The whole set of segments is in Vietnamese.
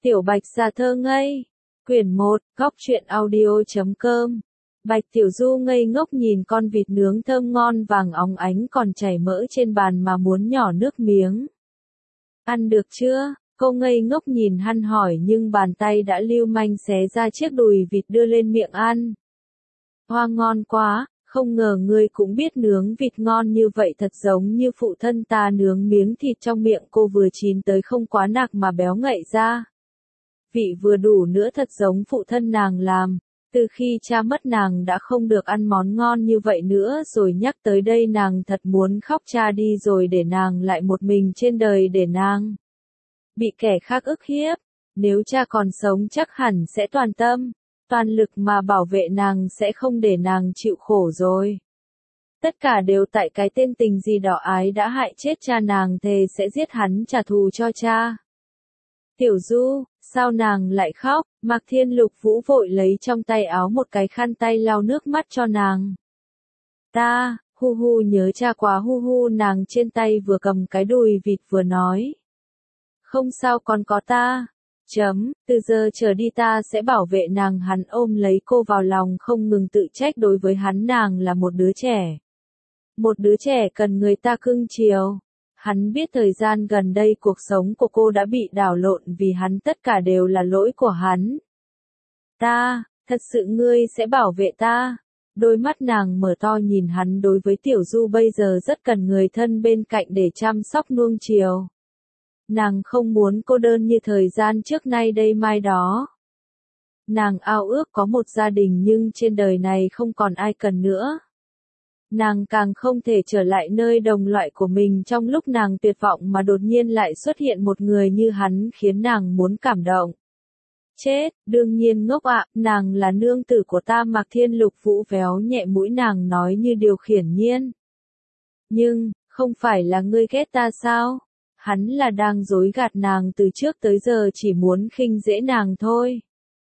Tiểu Bạch ra thơ ngây. Quyển 1, góc truyện audio.com. Bạch Tiểu Du ngây ngốc nhìn con vịt nướng thơm ngon vàng óng ánh còn chảy mỡ trên bàn mà muốn nhỏ nước miếng. Ăn được chưa? Cô ngây ngốc nhìn hắn hỏi nhưng bàn tay đã lưu manh xé ra chiếc đùi vịt đưa lên miệng ăn. Hoa ngon quá, không ngờ ngươi cũng biết nướng vịt ngon như vậy, thật giống như phụ thân ta nướng miếng thịt trong miệng cô vừa chín tới không quá nạc mà béo ngậy ra. Vị vừa đủ nữa, thật giống phụ thân nàng làm. Từ khi cha mất nàng đã không được ăn món ngon như vậy nữa rồi, nhắc tới đây nàng thật muốn khóc. Cha đi rồi để nàng lại một mình trên đời, để nàng bị kẻ khác ức hiếp. Nếu cha còn sống chắc hẳn sẽ toàn tâm, toàn lực mà bảo vệ nàng, sẽ không để nàng chịu khổ rồi. Tất cả đều tại cái tên tình gì đỏ ái đã hại chết cha nàng, thề sẽ giết hắn trả thù cho cha. Tiểu Du, sao nàng lại khóc? Mạc Thiên Lục Vũ vội lấy trong tay áo một cái khăn tay lau nước mắt cho nàng. Ta, hu hu, nhớ cha quá hu hu. Nàng trên tay vừa cầm cái đùi vịt vừa nói. Không sao, còn có ta. Từ giờ trở đi ta sẽ bảo vệ nàng. Hắn ôm lấy cô vào lòng không ngừng tự trách, đối với hắn nàng là một đứa trẻ. Một đứa trẻ cần người ta cưng chiều. Hắn biết thời gian gần đây cuộc sống của cô đã bị đảo lộn vì hắn, tất cả đều là lỗi của hắn. Ta, thật sự ngươi sẽ bảo vệ ta? Đôi mắt nàng mở to nhìn hắn. Đối với Tiểu Du bây giờ rất cần người thân bên cạnh để chăm sóc nuông chiều. Nàng không muốn cô đơn như thời gian trước nay đây mai đó. Nàng ao ước có một gia đình nhưng trên đời này không còn ai cần nữa. Nàng càng không thể trở lại nơi đồng loại của mình trong lúc nàng tuyệt vọng mà đột nhiên lại xuất hiện một người như hắn khiến nàng muốn cảm động. Chết, đương nhiên ngốc ạ, nàng là nương tử của ta. Mạc Thiên Lục Vũ véo nhẹ mũi nàng nói như điều khiển nhiên. Nhưng, không phải là ngươi ghét ta sao? Hắn là đang dối gạt nàng, từ trước tới giờ chỉ muốn khinh dễ nàng thôi.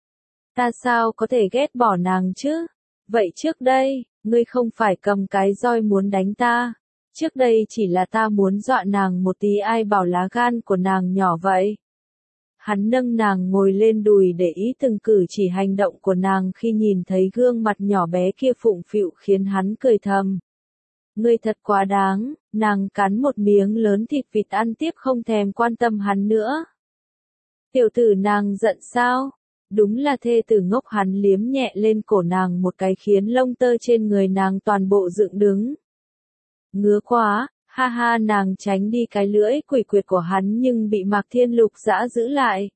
Ta sao có thể ghét bỏ nàng chứ? Vậy trước đây, ngươi không phải cầm cái roi muốn đánh ta. Trước đây chỉ là ta muốn dọa nàng một tí, ai bảo lá gan của nàng nhỏ vậy. Hắn nâng nàng ngồi lên đùi để ý từng cử chỉ hành động của nàng, khi nhìn thấy gương mặt nhỏ bé kia phụng phịu khiến hắn cười thầm. Ngươi thật quá đáng. Nàng cắn một miếng lớn thịt vịt ăn tiếp, không thèm quan tâm hắn nữa. Tiểu tử, nàng giận sao? Đúng là thê tử ngốc. Hắn liếm nhẹ lên cổ nàng một cái khiến lông tơ trên người nàng toàn bộ dựng đứng. Ngứa quá, ha ha. Nàng tránh đi cái lưỡi quỷ quyệt của hắn nhưng bị Mạc Thiên Lục giã giữ lại.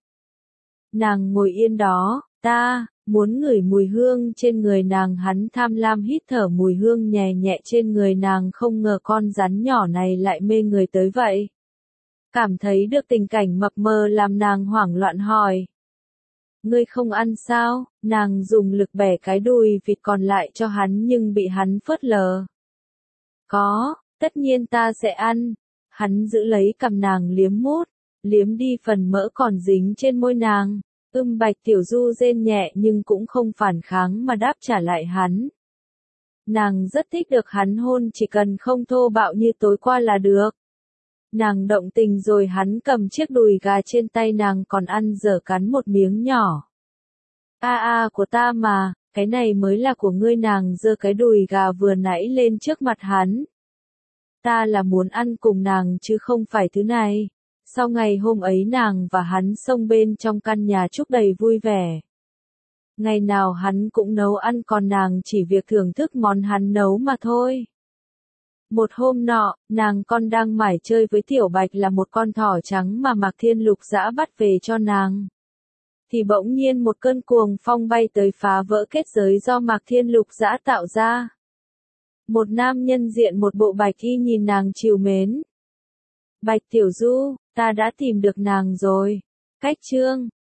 Nàng ngồi yên đó, ta muốn ngửi mùi hương trên người nàng. Hắn tham lam hít thở mùi hương nhẹ nhẹ trên người nàng, không ngờ con rắn nhỏ này lại mê người tới vậy. Cảm thấy được tình cảnh mập mờ làm nàng hoảng loạn hỏi. Ngươi không ăn sao? Nàng dùng lực bẻ cái đùi vịt còn lại cho hắn nhưng bị hắn phớt lờ. Có, tất nhiên ta sẽ ăn. Hắn giữ lấy cằm nàng liếm mút, liếm đi phần mỡ còn dính trên môi nàng. Bạch Tiểu Du rên nhẹ nhưng cũng không phản kháng mà đáp trả lại hắn. Nàng rất thích được hắn hôn, chỉ cần không thô bạo như tối qua là được. Nàng động tình rồi hắn cầm chiếc đùi gà trên tay nàng còn ăn dở cắn một miếng nhỏ. Của ta mà, cái này mới là của ngươi. Nàng giơ cái đùi gà vừa nãy lên trước mặt hắn. Ta là muốn ăn cùng nàng chứ không phải thứ này. Sau ngày hôm ấy nàng và hắn xông bên trong căn nhà chúc đầy vui vẻ. Ngày nào hắn cũng nấu ăn, còn nàng chỉ việc thưởng thức món hắn nấu mà thôi. Một hôm nọ, nàng con đang mải chơi với Tiểu Bạch là một con thỏ trắng mà Mạc Thiên Lục giã bắt về cho nàng. Thì bỗng nhiên một cơn cuồng phong bay tới phá vỡ kết giới do Mạc Thiên Lục giã tạo ra. Một nam nhân diện một bộ bạch y nhìn nàng trìu mến. Bạch Tiểu Du, ta đã tìm được nàng rồi. Cách chương